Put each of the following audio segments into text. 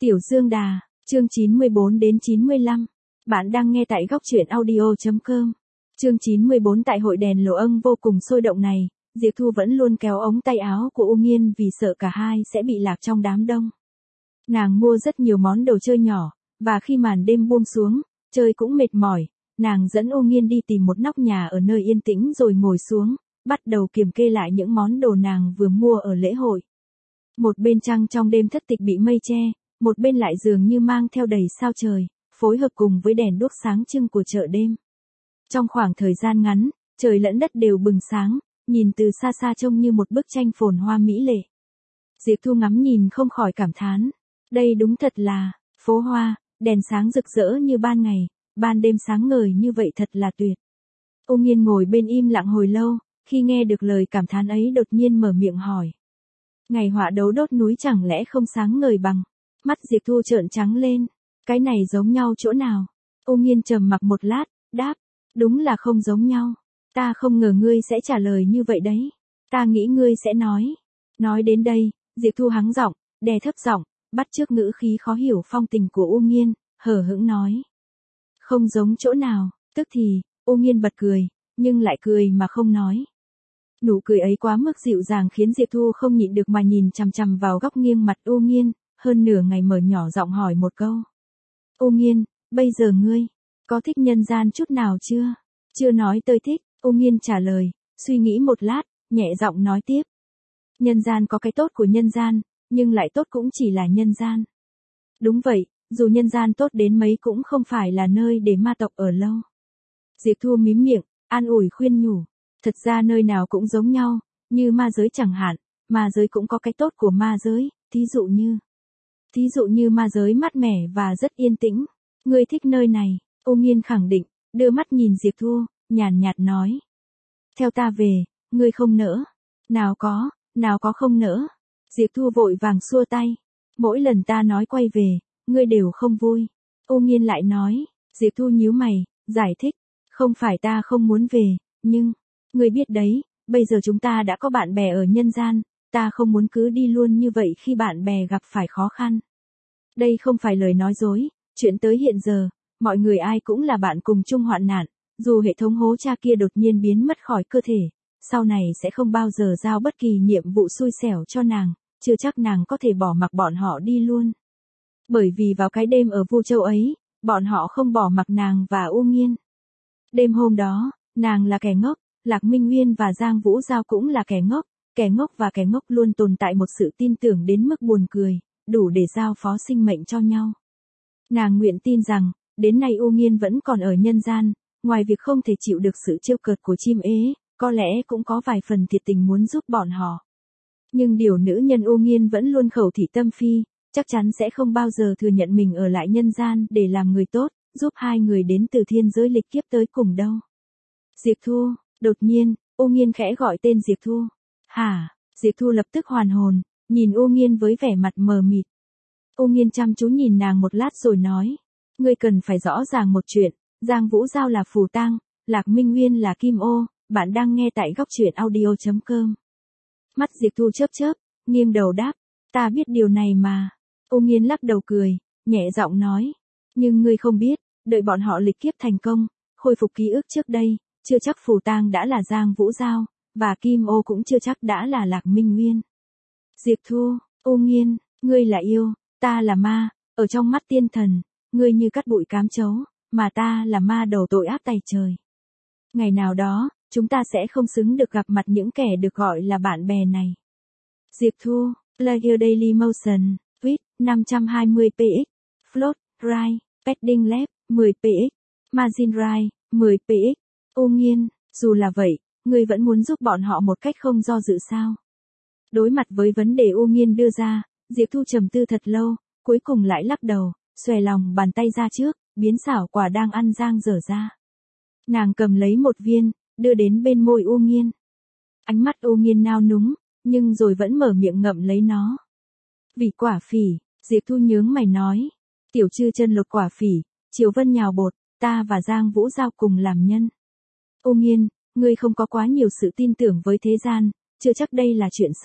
Tiểu Dương Đà, chương 94 đến 95. Bạn đang nghe tại góc truyện audio.com. Chương 94 tại hội đèn lỗ âng vô cùng sôi động này, Diệp Thu vẫn luôn kéo ống tay áo của U Nghiên vì sợ cả hai sẽ bị lạc trong đám đông. Nàng mua rất nhiều món đồ chơi nhỏ, và khi màn đêm buông xuống, chơi cũng mệt mỏi, nàng dẫn U Nghiên đi tìm một nóc nhà ở nơi yên tĩnh rồi ngồi xuống, bắt đầu kiểm kê lại những món đồ nàng vừa mua ở lễ hội. Một bên trăng trong đêm thất tịch bị mây che, một bên lại dường như mang theo đầy sao trời, phối hợp cùng với đèn đuốc sáng trưng của chợ đêm. Trong khoảng thời gian ngắn, trời lẫn đất đều bừng sáng, nhìn từ xa xa trông như một bức tranh phồn hoa mỹ lệ. Diệp Thu ngắm nhìn không khỏi cảm thán, đây đúng thật là phố hoa, đèn sáng rực rỡ như ban ngày, ban đêm sáng ngời như vậy thật là tuyệt. U Nghiên ngồi bên im lặng hồi lâu, khi nghe được lời cảm thán ấy đột nhiên mở miệng hỏi. Ngày họa đấu đốt núi chẳng lẽ không sáng ngời bằng? Mắt Diệp Thu trợn trắng lên, cái này giống nhau chỗ nào? U Nghiên trầm mặc một lát, đáp, đúng là không giống nhau. Ta không ngờ ngươi sẽ trả lời như vậy đấy. Ta nghĩ ngươi sẽ nói. Nói đến đây, Diệp Thu hắng giọng, đè thấp giọng, bắt chước ngữ khí khó hiểu phong tình của U Nghiên, hờ hững nói. Không giống chỗ nào, tức thì, U Nghiên bật cười, nhưng lại cười mà không nói. Nụ cười ấy quá mức dịu dàng khiến Diệp Thu không nhịn được mà nhìn chằm chằm vào góc nghiêng mặt U Nghiên, hơn nửa ngày mở nhỏ giọng hỏi một câu. U Nghiên, bây giờ ngươi, có thích nhân gian chút nào chưa? Chưa nói tôi thích, U Nghiên trả lời, suy nghĩ một lát, nhẹ giọng nói tiếp. Nhân gian có cái tốt của nhân gian, nhưng lại tốt cũng chỉ là nhân gian. Đúng vậy, dù nhân gian tốt đến mấy cũng không phải là nơi để ma tộc ở lâu. Diệp Thu mím miệng, an ủi khuyên nhủ. Thật ra nơi nào cũng giống nhau, như ma giới chẳng hạn, ma giới cũng có cái tốt của ma giới, thí dụ như ma giới mát mẻ và rất yên tĩnh. Ngươi thích nơi này, U Nghiên khẳng định, đưa mắt nhìn Diệp Thu, nhàn nhạt nói. Theo ta về, ngươi không nỡ. Nào có không nỡ. Diệp Thu vội vàng xua tay. Mỗi lần ta nói quay về, ngươi đều không vui. U Nghiên lại nói, Diệp Thu nhíu mày, giải thích. Không phải ta không muốn về, nhưng, ngươi biết đấy, bây giờ chúng ta đã có bạn bè ở nhân gian, ta không muốn cứ đi luôn như vậy khi bạn bè gặp phải khó khăn. Đây không phải lời nói dối, chuyện tới hiện giờ, mọi người ai cũng là bạn cùng chung hoạn nạn, dù hệ thống hố cha kia đột nhiên biến mất khỏi cơ thể, sau này sẽ không bao giờ giao bất kỳ nhiệm vụ xui xẻo cho nàng, chưa chắc nàng có thể bỏ mặc bọn họ đi luôn. Bởi vì vào cái đêm ở Vu Châu ấy, bọn họ không bỏ mặc nàng và U Nghiên. Đêm hôm đó, nàng là kẻ ngốc, Lạc Minh Nguyên và Giang Vũ Giao cũng là kẻ ngốc và kẻ ngốc luôn tồn tại một sự tin tưởng đến mức buồn cười, đủ để giao phó sinh mệnh cho nhau. Nàng nguyện tin rằng, đến nay U Nghiên vẫn còn ở nhân gian, ngoài việc không thể chịu được sự trêu cợt của chim ế, có lẽ cũng có vài phần thiệt tình muốn giúp bọn họ. Nhưng điều nữ nhân U Nghiên vẫn luôn khẩu thị tâm phi, chắc chắn sẽ không bao giờ thừa nhận mình ở lại nhân gian để làm người tốt, giúp hai người đến từ thiên giới lịch kiếp tới cùng đâu. Diệp Thu, đột nhiên, U Nghiên khẽ gọi tên Diệp Thu. Hả? Diệp Thu lập tức hoàn hồn, nhìn U Nghiên với vẻ mặt mờ mịt. U Nghiên chăm chú nhìn nàng một lát rồi nói, ngươi cần phải rõ ràng một chuyện, Giang Vũ Giao là phù tang, Lạc Minh Nguyên là kim ô, bạn đang nghe tại góc truyện audio.com. Mắt Diệp Thu chớp chớp, nghiêng đầu đáp, ta biết điều này mà. U Nghiên lắc đầu cười, nhẹ giọng nói, nhưng ngươi không biết, đợi bọn họ lịch kiếp thành công, khôi phục ký ức trước đây, chưa chắc phù tang đã là Giang Vũ Giao, và kim ô cũng chưa chắc đã là Lạc Minh Nguyên. Diệp Thu, U Nghiên, ngươi là yêu, ta là ma, ở trong mắt tiên thần, ngươi như cát bụi cám chấu, mà ta là ma đầu tội ác tày trời. Ngày nào đó, chúng ta sẽ không xứng được gặp mặt những kẻ được gọi là bạn bè này. Diệp Thu, Player Daily Motion, Tweet, 520px, Float, Rai, Padding Lab, 10px, Margin Rai, 10px, U Nghiên, dù là vậy, ngươi vẫn muốn giúp bọn họ một cách không do dự sao? Đối mặt với vấn đề U Nghiên đưa ra, Diệp Thu trầm tư thật lâu, cuối cùng lại lắc đầu, xòe lòng bàn tay ra trước, biến xảo quả đang ăn giang dở ra. Nàng cầm lấy một viên, đưa đến bên môi U Nghiên. Ánh mắt U Nghiên nao núng, nhưng rồi vẫn mở miệng ngậm lấy nó. Vì quả phỉ, Diệp Thu nhướng mày nói. Tiểu Trư chân lột quả phỉ, Triều Vân nhào bột, ta và Giang Vũ Giao cùng làm nhân. U Nghiên, ngươi không có quá nhiều sự tin tưởng với thế gian, chưa chắc đây là chuyện xấu,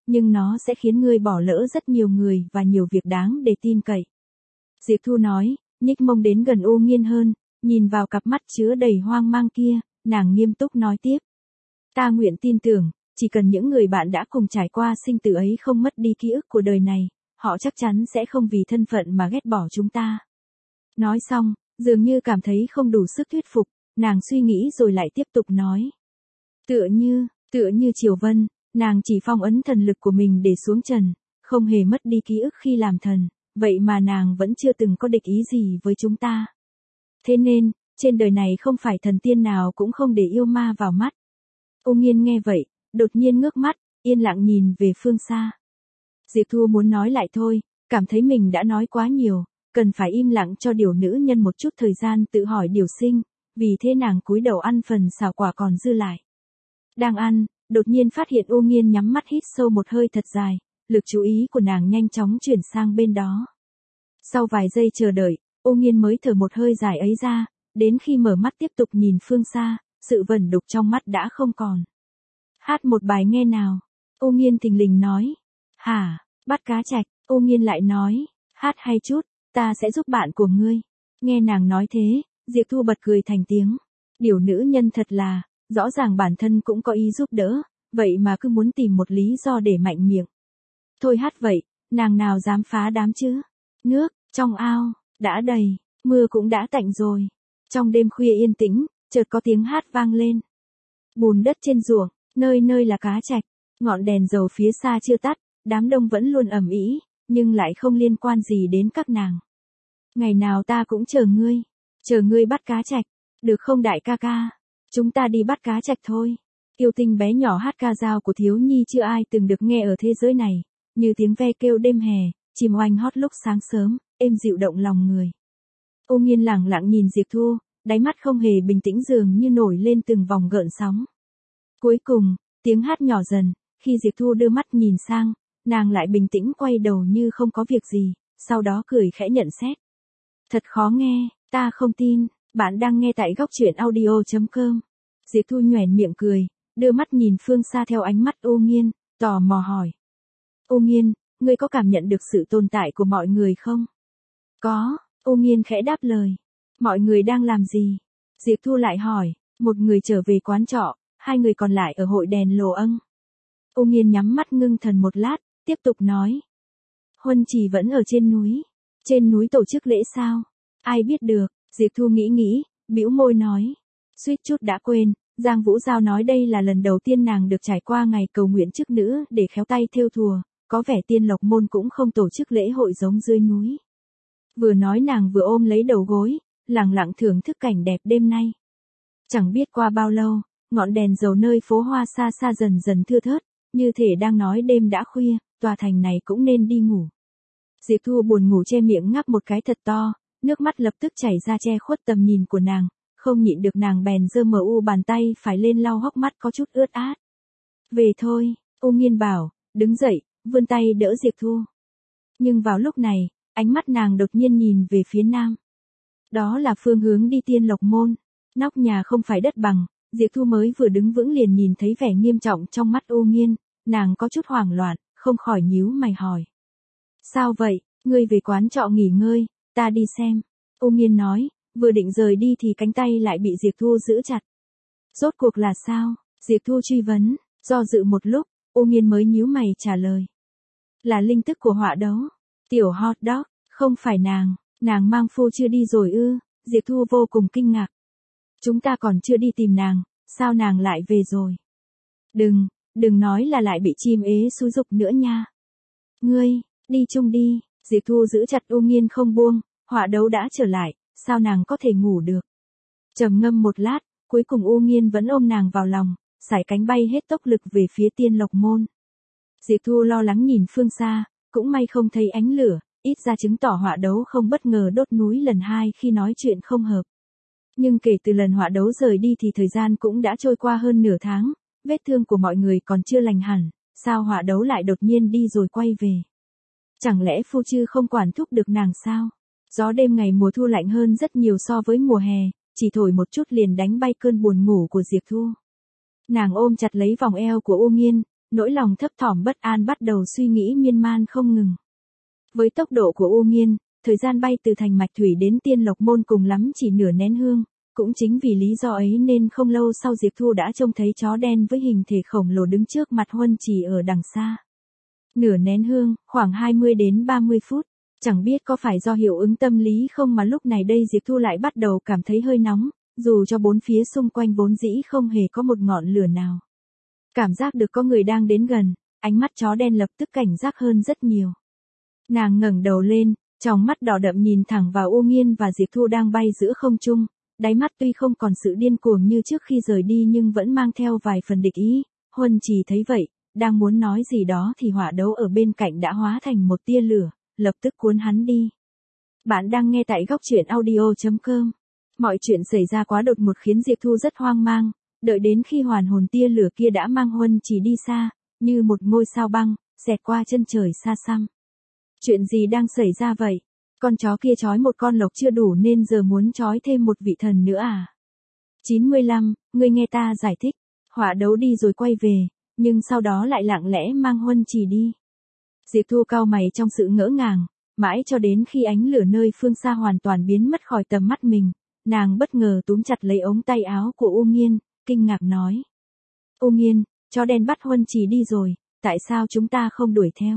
nhưng nó sẽ khiến ngươi bỏ lỡ rất nhiều người và nhiều việc đáng để tin cậy. Diệp Thu nói, nhích mông đến gần Ô Nghiên hơn, nhìn vào cặp mắt chứa đầy hoang mang kia, nàng nghiêm túc nói tiếp. Ta nguyện tin tưởng, chỉ cần những người bạn đã cùng trải qua sinh tử ấy không mất đi ký ức của đời này, họ chắc chắn sẽ không vì thân phận mà ghét bỏ chúng ta. Nói xong, dường như cảm thấy không đủ sức thuyết phục, nàng suy nghĩ rồi lại tiếp tục nói. Tựa như Triều Vân, nàng chỉ phong ấn thần lực của mình để xuống trần, không hề mất đi ký ức khi làm thần, vậy mà nàng vẫn chưa từng có địch ý gì với chúng ta. Thế nên, trên đời này không phải thần tiên nào cũng không để yêu ma vào mắt. Ô Nghiên nghe vậy, đột nhiên ngước mắt, yên lặng nhìn về phương xa. Diệp Thu muốn nói lại thôi, cảm thấy mình đã nói quá nhiều, cần phải im lặng cho điều nữ nhân một chút thời gian tự hỏi điều sinh, vì thế nàng cúi đầu ăn phần xào quả còn dư lại. Đang ăn, đột nhiên phát hiện Ô Nghiên nhắm mắt hít sâu một hơi thật dài, lực chú ý của nàng nhanh chóng chuyển sang bên đó. Sau vài giây chờ đợi, Ô Nghiên mới thở một hơi dài ấy ra, đến khi mở mắt tiếp tục nhìn phương xa, sự vẩn đục trong mắt đã không còn. Hát một bài nghe nào, Ô Nghiên thình lình nói. Hả, bắt cá trạch, Ô Nghiên lại nói, hát hay chút, ta sẽ giúp bạn của ngươi. Nghe nàng nói thế, Diệp Thu bật cười thành tiếng. Điều nữ nhân thật là, rõ ràng bản thân cũng có ý giúp đỡ, vậy mà cứ muốn tìm một lý do để mạnh miệng. Thôi hát vậy, nàng nào dám phá đám chứ. Nước, trong ao, đã đầy, mưa cũng đã tạnh rồi. Trong đêm khuya yên tĩnh, chợt có tiếng hát vang lên. Bùn đất trên ruộng, nơi nơi là cá trạch, ngọn đèn dầu phía xa chưa tắt, đám đông vẫn luôn ầm ĩ, nhưng lại không liên quan gì đến các nàng. Ngày nào ta cũng chờ ngươi bắt cá trạch, được không đại ca ca? Chúng ta đi bắt cá trạch thôi. Yêu Tinh bé nhỏ hát ca dao của thiếu nhi chưa ai từng được nghe ở thế giới này, như tiếng ve kêu đêm hè, chim oanh hót lúc sáng sớm, êm dịu động lòng người. Ô Nghiên lặng lặng nhìn Diệp Thu, đáy mắt không hề bình tĩnh dường như nổi lên từng vòng gợn sóng. Cuối cùng, tiếng hát nhỏ dần, khi Diệp Thu đưa mắt nhìn sang, nàng lại bình tĩnh quay đầu như không có việc gì, sau đó cười khẽ nhận xét. Thật khó nghe, ta không tin, bạn đang nghe tại góc truyện audio.com. Diệp Thu nhoẻn miệng cười, đưa mắt nhìn phương xa theo ánh mắt Ô Nghiên, tò mò hỏi. Ô Nghiên, ngươi có cảm nhận được sự tồn tại của mọi người không? Có, Ô Nghiên khẽ đáp lời. Mọi người đang làm gì? Diệp Thu lại hỏi, một người trở về quán trọ, hai người còn lại ở hội đèn lồ âng. Ô Nghiên nhắm mắt ngưng thần một lát, tiếp tục nói. Huân Trì vẫn ở trên núi tổ chức lễ sao? Ai biết được, Diệp Thu nghĩ, bĩu môi nói. Suýt chút đã quên, Giang Vũ Giao nói đây là lần đầu tiên nàng được trải qua ngày cầu nguyện chức nữ để khéo tay thêu thùa, có vẻ Tiên Lộc Môn cũng không tổ chức lễ hội giống dưới núi. Vừa nói nàng vừa ôm lấy đầu gối, lặng lặng thưởng thức cảnh đẹp đêm nay. Chẳng biết qua bao lâu, ngọn đèn dầu nơi phố hoa xa xa dần dần thưa thớt, như thể đang nói đêm đã khuya, tòa thành này cũng nên đi ngủ. Diệp Thu buồn ngủ che miệng ngáp một cái thật to, nước mắt lập tức chảy ra che khuất tầm nhìn của nàng, không nhịn được nàng bèn giơ bàn tay phải lên lau hốc mắt có chút ướt át. Về thôi, Ô Nghiên bảo, đứng dậy, vươn tay đỡ Diệp Thu. Nhưng vào lúc này, ánh mắt nàng đột nhiên nhìn về phía nam. Đó là phương hướng đi Tiên Lộc Môn. Nóc nhà không phải đất bằng, Diệp Thu mới vừa đứng vững liền nhìn thấy vẻ nghiêm trọng trong mắt Ô Nghiên, nàng có chút hoảng loạn, không khỏi nhíu mày hỏi. Sao vậy, ngươi về quán trọ nghỉ ngơi, ta đi xem. Ô Nghiên nói, vừa định rời đi thì cánh tay lại bị Diệp Thu giữ chặt. Rốt cuộc là sao? Diệp Thu truy vấn, do dự một lúc, Ô Nghiên mới nhíu mày trả lời. Là linh tức của họa đấu. Tiểu hot dog, không phải nàng mang phu chưa đi rồi ư? Diệp Thu vô cùng kinh ngạc. Chúng ta còn chưa đi tìm nàng, sao nàng lại về rồi? Đừng nói là lại bị chim ế xúi giục nữa nha. Ngươi, đi chung đi, Diệp Thu giữ chặt Ô Nghiên không buông, họa đấu đã trở lại, sao nàng có thể ngủ được? Trầm ngâm một lát, cuối cùng Ô Nghiên vẫn ôm nàng vào lòng, sải cánh bay hết tốc lực về phía Tiên Lộc Môn. Diệp Thu lo lắng nhìn phương xa, cũng may không thấy ánh lửa, ít ra chứng tỏ họa đấu không bất ngờ đốt núi lần hai khi nói chuyện không hợp. Nhưng kể từ lần họa đấu rời đi thì thời gian cũng đã trôi qua hơn nửa tháng, vết thương của mọi người còn chưa lành hẳn, sao họa đấu lại đột nhiên đi rồi quay về? Chẳng lẽ phu chư không quản thúc được nàng sao? Gió đêm ngày mùa thu lạnh hơn rất nhiều so với mùa hè, chỉ thổi một chút liền đánh bay cơn buồn ngủ của Diệp Thu. Nàng ôm chặt lấy vòng eo của Ô Nghiên, nỗi lòng thấp thỏm bất an bắt đầu suy nghĩ miên man không ngừng. Với tốc độ của U Nghiên, thời gian bay từ thành Mạch Thủy đến Tiên Lộc Môn cùng lắm chỉ nửa nén hương, cũng chính vì lý do ấy nên không lâu sau Diệp Thu đã trông thấy chó đen với hình thể khổng lồ đứng trước mặt Huân Trì ở đằng xa. Nửa nén hương, khoảng 20 đến 30 phút, chẳng biết có phải do hiệu ứng tâm lý không mà lúc này đây Diệp Thu lại bắt đầu cảm thấy hơi nóng, dù cho bốn phía xung quanh vốn dĩ không hề có một ngọn lửa nào. Cảm giác được có người đang đến gần, ánh mắt chó đen lập tức cảnh giác hơn rất nhiều. Nàng ngẩng đầu lên, tròng mắt đỏ đậm nhìn thẳng vào U Nghiên và Diệp Thu đang bay giữa không trung, đáy mắt tuy không còn sự điên cuồng như trước khi rời đi nhưng vẫn mang theo vài phần địch ý. Huân Trì thấy vậy, đang muốn nói gì đó thì hỏa đấu ở bên cạnh đã hóa thành một tia lửa, lập tức cuốn hắn đi. Bạn đang nghe tại góc truyện audio.com. Mọi chuyện xảy ra quá đột ngột khiến Diệp Thu rất hoang mang, đợi đến khi hoàn hồn tia lửa kia đã mang Huân Trì đi xa, như một ngôi sao băng, xẹt qua chân trời xa xăm. Chuyện gì đang xảy ra vậy? Con chó kia trói một con lộc chưa đủ nên giờ muốn trói thêm một vị thần nữa à? 95, ngươi nghe ta giải thích. Hỏa đấu đi rồi quay về, nhưng sau đó lại lặng lẽ mang Huân Trì đi. Diệp Thu cau mày trong sự ngỡ ngàng, mãi cho đến khi ánh lửa nơi phương xa hoàn toàn biến mất khỏi tầm mắt mình, nàng bất ngờ túm chặt lấy ống tay áo của U Nghiên, kinh ngạc nói. U Nghiên, chó đen bắt Huân Trì đi rồi, tại sao chúng ta không đuổi theo?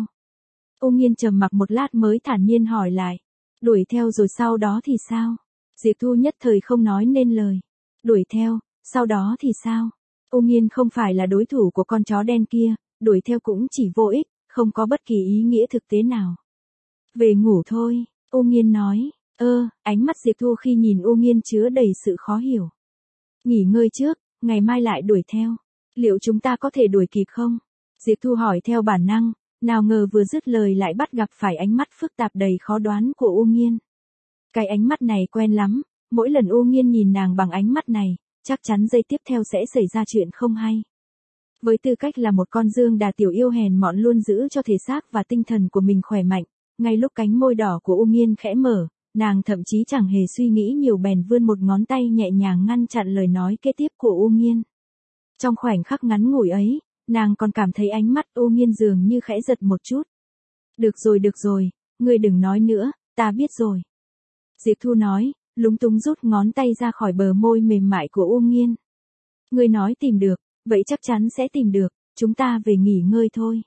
U Nghiên trầm mặc một lát mới thản nhiên hỏi lại. Đuổi theo rồi sau đó thì sao? Diệp Thu nhất thời không nói nên lời. Đuổi theo, sau đó thì sao? U Nghiên không phải là đối thủ của con chó đen kia, đuổi theo cũng chỉ vô ích, không có bất kỳ ý nghĩa thực tế nào. Về ngủ thôi, U Nghiên nói. Ánh mắt Diệp Thu khi nhìn U Nghiên chứa đầy sự khó hiểu. Nghỉ ngơi trước, ngày mai lại đuổi theo. Liệu chúng ta có thể đuổi kịp không? Diệp Thu hỏi theo bản năng, nào ngờ vừa dứt lời lại bắt gặp phải ánh mắt phức tạp đầy khó đoán của U Nghiên. Cái ánh mắt này quen lắm, mỗi lần U Nghiên nhìn nàng bằng ánh mắt này, chắc chắn giây tiếp theo sẽ xảy ra chuyện không hay. Với tư cách là một con dương đà tiểu yêu hèn mọn luôn giữ cho thể xác và tinh thần của mình khỏe mạnh, ngay lúc cánh môi đỏ của U Nghiên khẽ mở, nàng thậm chí chẳng hề suy nghĩ nhiều bèn vươn một ngón tay nhẹ nhàng ngăn chặn lời nói kế tiếp của U Nghiên. Trong khoảnh khắc ngắn ngủi ấy, nàng còn cảm thấy ánh mắt U Nghiên dường như khẽ giật một chút. Được rồi, ngươi đừng nói nữa, ta biết rồi. Diệp Thu nói, lúng túng rút ngón tay ra khỏi bờ môi mềm mại của U Nghiên. Ngươi nói tìm được, vậy chắc chắn sẽ tìm được, chúng ta về nghỉ ngơi thôi.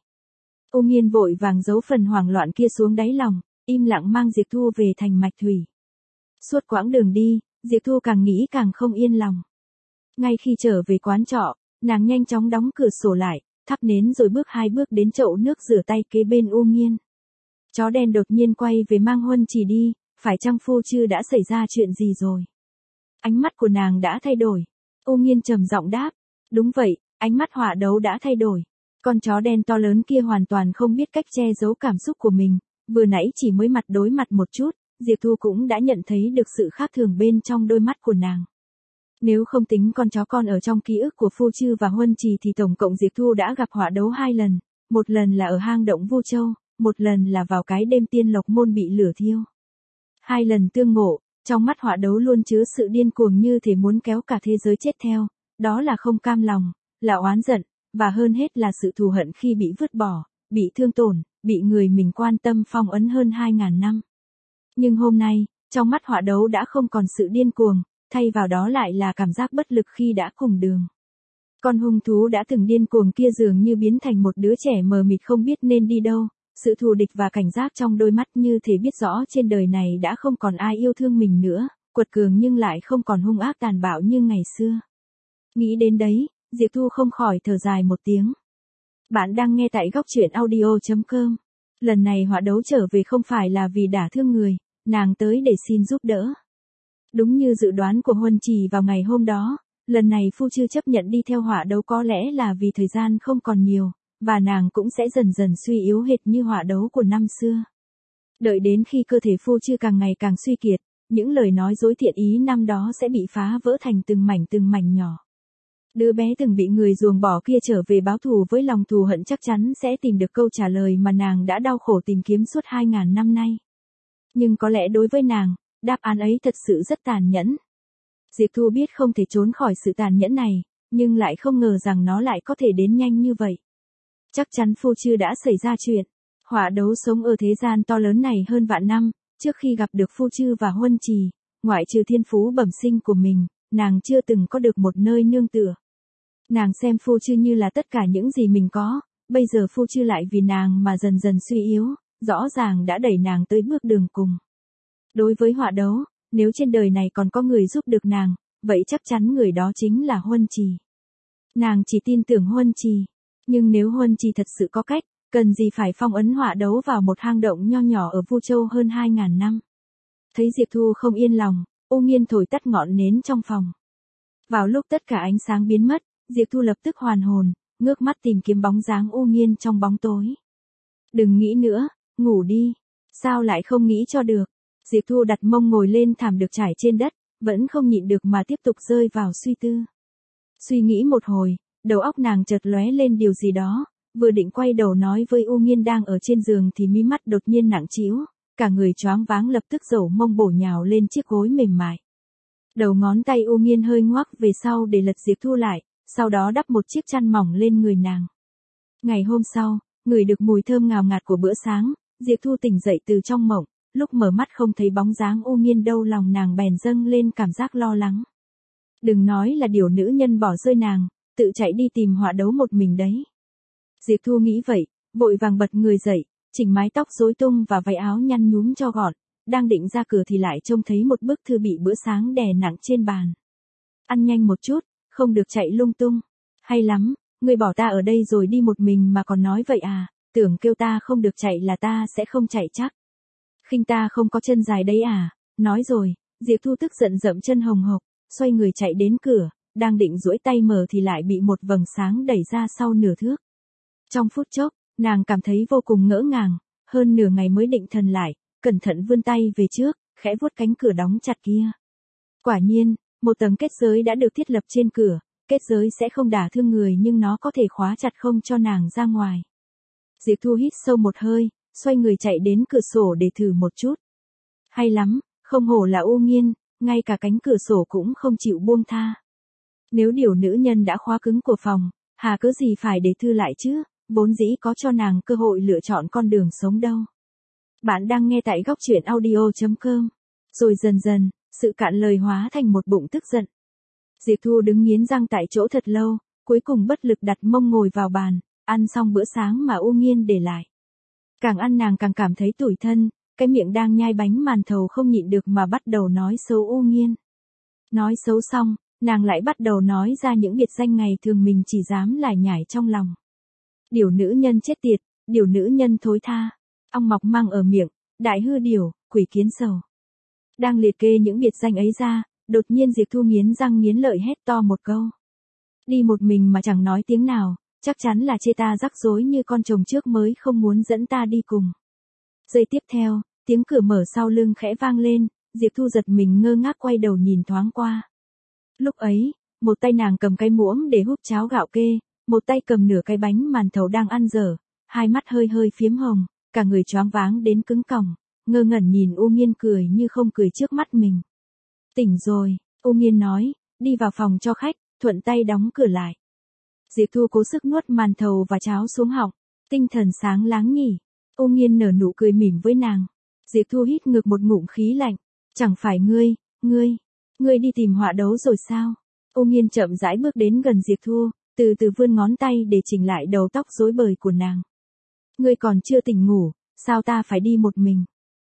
U Nghiên vội vàng giấu phần hoảng loạn kia xuống đáy lòng, im lặng mang Diệp Thu về thành Mạch Thủy. Suốt quãng đường đi, Diệp Thu càng nghĩ càng không yên lòng. Ngay khi trở về quán trọ, nàng nhanh chóng đóng cửa sổ lại, thắp nến rồi bước 2 bước đến chậu nước rửa tay kế bên U Nghiên. Chó đen đột nhiên quay về mang Huân Trì đi, phải chăng Phu Chư đã xảy ra chuyện gì rồi? Ánh mắt của nàng đã thay đổi. U Nghiên trầm giọng đáp, đúng vậy, ánh mắt hỏa đấu đã thay đổi. Con chó đen to lớn kia hoàn toàn không biết cách che giấu cảm xúc của mình, vừa nãy chỉ mới mặt đối mặt một chút, Diệp Thu cũng đã nhận thấy được sự khác thường bên trong đôi mắt của nàng. Nếu không tính con chó con ở trong ký ức của Phu Chư và Huân Trì thì tổng cộng Diệp Thu đã gặp hỏa đấu 2 lần, một lần là ở hang động Vu Châu, một lần là vào cái đêm Tiên Lộc Môn bị lửa thiêu. 2 lần tương ngộ, trong mắt hỏa đấu luôn chứa sự điên cuồng như thể muốn kéo cả thế giới chết theo, đó là không cam lòng, là oán giận, và hơn hết là sự thù hận khi bị vứt bỏ, bị thương tổn, bị người mình quan tâm phong ấn hơn 2.000 năm. Nhưng hôm nay, trong mắt hỏa đấu đã không còn sự điên cuồng, thay vào đó lại là cảm giác bất lực khi đã cùng đường. Con hung thú đã từng điên cuồng kia dường như biến thành một đứa trẻ mờ mịt không biết nên đi đâu, sự thù địch và cảnh giác trong đôi mắt như thể biết rõ trên đời này đã không còn ai yêu thương mình nữa, quật cường nhưng lại không còn hung ác tàn bạo như ngày xưa. Nghĩ đến đấy, Diệp Thu không khỏi thở dài một tiếng. Bạn đang nghe tại góc truyện audio.com. Lần này hỏa đấu trở về không phải là vì đả thương người, nàng tới để xin giúp đỡ. Đúng như dự đoán của Huân Trì vào ngày hôm đó, lần này Phu Chư chấp nhận đi theo hỏa đấu có lẽ là vì thời gian không còn nhiều, và nàng cũng sẽ dần dần suy yếu hệt như hỏa đấu của năm xưa. Đợi đến khi cơ thể Phu Chư càng ngày càng suy kiệt, những lời nói dối thiện ý năm đó sẽ bị phá vỡ thành từng mảnh nhỏ. Đứa bé từng bị người ruồng bỏ kia trở về báo thù với lòng thù hận chắc chắn sẽ tìm được câu trả lời mà nàng đã đau khổ tìm kiếm suốt 2.000 năm nay. Nhưng có lẽ đối với nàng, đáp án ấy thật sự rất tàn nhẫn. Diệp Thu biết không thể trốn khỏi sự tàn nhẫn này, nhưng lại không ngờ rằng nó lại có thể đến nhanh như vậy. Chắc chắn Phu Chư đã xảy ra chuyện. Họa đấu sống ở thế gian to lớn này hơn vạn năm, trước khi gặp được Phu Chư và Huân Trì, ngoại trừ thiên phú bẩm sinh của mình, nàng chưa từng có được một nơi nương tựa. Nàng xem Phu Chư như là tất cả những gì mình có, bây giờ Phu Chư lại vì nàng mà dần dần suy yếu, rõ ràng đã đẩy nàng tới bước đường cùng. Đối với họa đấu, nếu trên đời này còn có người giúp được nàng, vậy chắc chắn người đó chính là Huân Trì. Nàng chỉ tin tưởng Huân Trì, nhưng nếu Huân Trì thật sự có cách, cần gì phải phong ấn họa đấu vào một hang động nho nhỏ ở Vu Châu hơn 2.000 năm. Thấy Diệp Thu không yên lòng, U Nghiên thổi tắt ngọn nến trong phòng. Vào lúc tất cả ánh sáng biến mất, Diệp Thu lập tức hoàn hồn, ngước mắt tìm kiếm bóng dáng U Nghiên trong bóng tối. Đừng nghĩ nữa, ngủ đi. Sao lại không nghĩ cho được? Diệp Thu đặt mông ngồi lên thảm được trải trên đất, vẫn không nhịn được mà tiếp tục rơi vào suy tư. Suy nghĩ một hồi, đầu óc nàng chợt lóe lên điều gì đó, vừa định quay đầu nói với U Nghiên đang ở trên giường thì mí mắt đột nhiên nặng trĩu, cả người choáng váng lập tức dẩu mông bổ nhào lên chiếc gối mềm mại. Đầu ngón tay U Nghiên hơi ngoắc về sau để lật Diệp Thu lại, sau đó đắp một chiếc chăn mỏng lên người nàng. Ngày hôm sau, ngửi được mùi thơm ngào ngạt của bữa sáng, Diệp Thu tỉnh dậy từ trong mộng, lúc mở mắt không thấy bóng dáng U Nghiên đâu, lòng nàng bèn dâng lên cảm giác lo lắng. Đừng nói là điều nữ nhân bỏ rơi nàng, tự chạy đi tìm họa đấu một mình đấy. Diệp Thu nghĩ vậy, vội vàng bật người dậy, chỉnh mái tóc rối tung và váy áo nhăn nhúm cho gọn, đang định ra cửa thì lại trông thấy một bức thư bị bữa sáng đè nặng trên bàn. Ăn nhanh một chút, không được chạy lung tung. Hay lắm, ngươi bỏ ta ở đây rồi đi một mình mà còn nói vậy à, tưởng kêu ta không được chạy là ta sẽ không chạy chắc. Khinh ta không có chân dài đấy à, nói rồi, Diệp Thu tức giận dậm chân hồng hộc, xoay người chạy đến cửa, đang định duỗi tay mở thì lại bị một vầng sáng đẩy ra sau nửa thước. Trong phút chốc, nàng cảm thấy vô cùng ngỡ ngàng, hơn nửa ngày mới định thần lại, cẩn thận vươn tay về trước, khẽ vuốt cánh cửa đóng chặt kia. Quả nhiên, một tầng kết giới đã được thiết lập trên cửa, kết giới sẽ không đả thương người nhưng nó có thể khóa chặt không cho nàng ra ngoài. Diệp Thu hít sâu một hơi, xoay người chạy đến cửa sổ để thử một chút. Hay lắm, không hổ là U Nghiên, ngay cả cánh cửa sổ cũng không chịu buông tha. Nếu điều nữ nhân đã khóa cứng của phòng, hà cớ gì phải để Thư lại chứ, vốn dĩ có cho nàng cơ hội lựa chọn con đường sống đâu. Bạn đang nghe tại góc truyện audio.com. Rồi dần dần, sự cạn lời hóa thành một bụng tức giận. Diệp Thu đứng nghiến răng tại chỗ thật lâu, cuối cùng bất lực đặt mông ngồi vào bàn, ăn xong bữa sáng mà U Nghiên để lại. Càng ăn nàng càng cảm thấy tủi thân, cái miệng đang nhai bánh màn thầu không nhịn được mà bắt đầu nói xấu U Nghiên. Nói xấu xong, nàng lại bắt đầu nói ra những biệt danh ngày thường mình chỉ dám lải nhải trong lòng. Điều nữ nhân chết tiệt, điều nữ nhân thối tha, ong mọc mang ở miệng, đại hư điều, quỷ kiến sầu. Đang liệt kê những biệt danh ấy ra, đột nhiên Diệp Thu nghiến răng nghiến lợi hét to một câu. Đi một mình mà chẳng nói tiếng nào, chắc chắn là chê ta rắc rối như con chồng trước mới không muốn dẫn ta đi cùng. Giây tiếp theo, tiếng cửa mở sau lưng khẽ vang lên, Diệp Thu giật mình ngơ ngác quay đầu nhìn thoáng qua. Lúc ấy, một tay nàng cầm cái muỗng để húp cháo gạo kê, một tay cầm nửa cái bánh màn thầu đang ăn dở, hai mắt hơi hơi phiếm hồng, cả người choáng váng đến cứng còng, ngơ ngẩn nhìn U Nghiên cười như không cười trước mắt mình. Tỉnh rồi, U Nghiên nói, đi vào phòng cho khách, thuận tay đóng cửa lại. Diệp Thu cố sức nuốt màn thầu và cháo xuống họng, tinh thần sáng láng nhỉ. U Nghiên nở nụ cười mỉm với nàng. Diệp Thu hít ngược một ngụm khí lạnh, chẳng phải ngươi đi tìm họa đấu rồi sao? U Nghiên chậm rãi bước đến gần Diệp Thu, từ từ vươn ngón tay để chỉnh lại đầu tóc rối bời của nàng. Ngươi còn chưa tỉnh ngủ, sao ta phải đi một mình?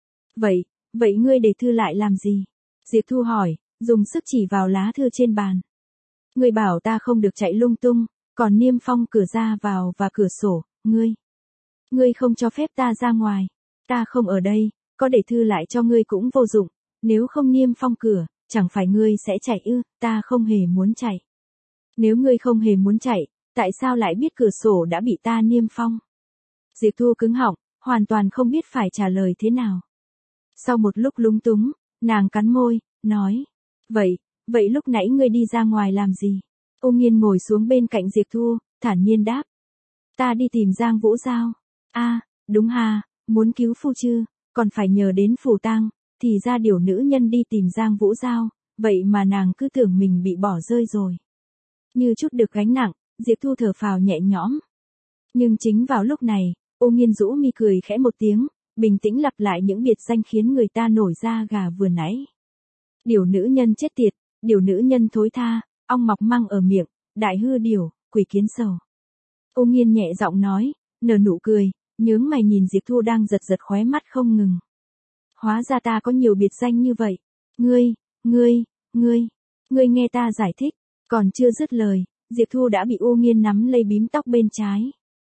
Vậy ngươi để Thư lại làm gì? Diệp Thu hỏi, dùng sức chỉ vào lá thư trên bàn. Ngươi bảo ta không được chạy lung tung, còn niêm phong cửa ra vào và cửa sổ, ngươi không cho phép ta ra ngoài. Ta không ở đây, có để Thư lại cho ngươi cũng vô dụng, nếu không niêm phong cửa, chẳng phải ngươi sẽ chạy ư? Ta không hề muốn chạy. Nếu ngươi không hề muốn chạy, tại sao lại biết cửa sổ đã bị ta niêm phong? Diệp Thu cứng họng, hoàn toàn không biết phải trả lời thế nào. Sau một lúc lúng túng, nàng cắn môi, nói, vậy lúc nãy ngươi đi ra ngoài làm gì? U Nghiên ngồi xuống bên cạnh Diệp Thu, thản nhiên đáp. Ta đi tìm Giang Vũ Giao. À, đúng ha, muốn cứu Phu Chư, còn phải nhờ đến Phù Tang, thì ra điều nữ nhân đi tìm Giang Vũ Giao, vậy mà nàng cứ tưởng mình bị bỏ rơi rồi. Như chút được gánh nặng, Diệp Thu thở phào nhẹ nhõm. Nhưng chính vào lúc này, Ô Nghiên rũ mi cười khẽ một tiếng, bình tĩnh lặp lại những biệt danh khiến người ta nổi da gà vừa nãy. Điểu nữ nhân chết tiệt, điểu nữ nhân thối tha, ong mọc măng ở miệng, đại hư điểu, quỷ kiến sầu. Ô Nghiên nhẹ giọng nói, nở nụ cười, nhướng mày nhìn Diệp Thu đang giật giật khóe mắt không ngừng. Hóa ra ta có nhiều biệt danh như vậy. Ngươi nghe ta giải thích. Còn chưa dứt lời, Diệp Thu đã bị Ô Nghiên nắm lấy bím tóc bên trái.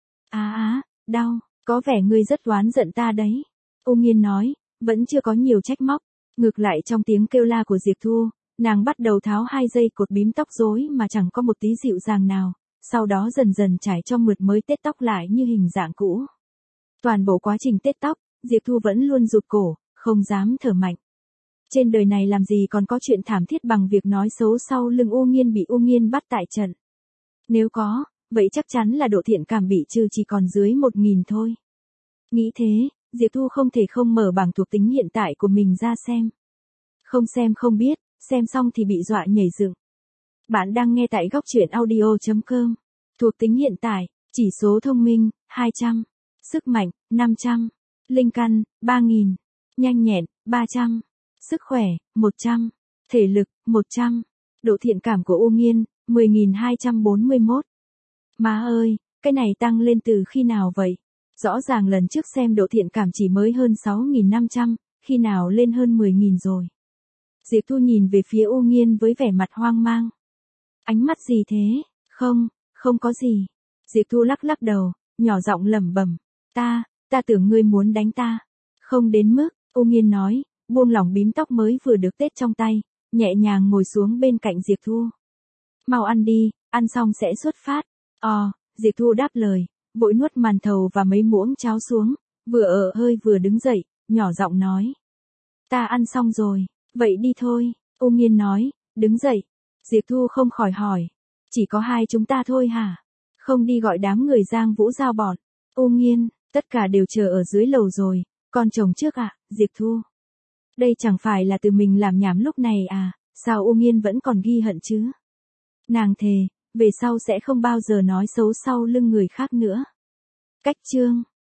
Đau, có vẻ ngươi rất oán giận ta đấy. Ô Nghiên nói, vẫn chưa có nhiều trách móc. Ngược lại trong tiếng kêu la của Diệp Thu, nàng bắt đầu tháo 2 dây cột bím tóc rối mà chẳng có một tí dịu dàng nào, sau đó dần dần trải cho mượt mới tết tóc lại như hình dạng cũ. Toàn bộ quá trình tết tóc, Diệp Thu vẫn luôn rụt cổ, không dám thở mạnh. Trên đời này làm gì còn có chuyện thảm thiết bằng việc nói xấu sau lưng Ô Nghiên bị Ô Nghiên bắt tại trận. Nếu có, vậy chắc chắn là độ thiện cảm bị trừ chỉ còn dưới 1000 thôi. Nghĩ thế, Diệp Thu không thể không mở bảng thuộc tính hiện tại của mình ra xem. Không xem không biết, xem xong thì bị dọa nhảy dựng. Bạn đang nghe tại góc truyện audio.com. Thuộc tính hiện tại, chỉ số thông minh, 200. Sức mạnh, 500. Linh căn, 3000. Nhanh nhẹn, 300. Sức khỏe, 100. Thể lực, 100. Độ thiện cảm của Ô Nghiên, 10.241. Má ơi, cái này tăng lên từ khi nào vậy? Rõ ràng lần trước xem độ thiện cảm chỉ mới hơn 6.500, khi nào lên hơn 10.000 rồi. Diệp Thu nhìn về phía Ô Nghiên với vẻ mặt hoang mang. Ánh mắt gì thế? Không có gì. Diệp Thu lắc lắc đầu, nhỏ giọng lẩm bẩm. Ta tưởng ngươi muốn đánh ta. Không đến mức, Ô Nghiên nói, buông lỏng bím tóc mới vừa được tết trong tay, nhẹ nhàng ngồi xuống bên cạnh Diệp Thu. Mau ăn đi, ăn xong sẽ xuất phát. Diệp Thu đáp lời, vội nuốt màn thầu và mấy muỗng cháo xuống, vừa ở hơi vừa đứng dậy, nhỏ giọng nói. Ta ăn xong rồi, vậy đi thôi, Ô Nghiên nói, đứng dậy. Diệp Thu không khỏi hỏi, chỉ có hai chúng ta thôi hả? Không đi gọi đám người Giang Vũ Giao bọn. Ô Nghiên, tất cả đều chờ ở dưới lầu rồi, con chồng trước ạ, Diệp Thu. Đây chẳng phải là từ mình làm nhảm lúc này à, sao Ô Nghiên vẫn còn ghi hận chứ? Nàng thề, về sau sẽ không bao giờ nói xấu sau lưng người khác nữa. Cách chương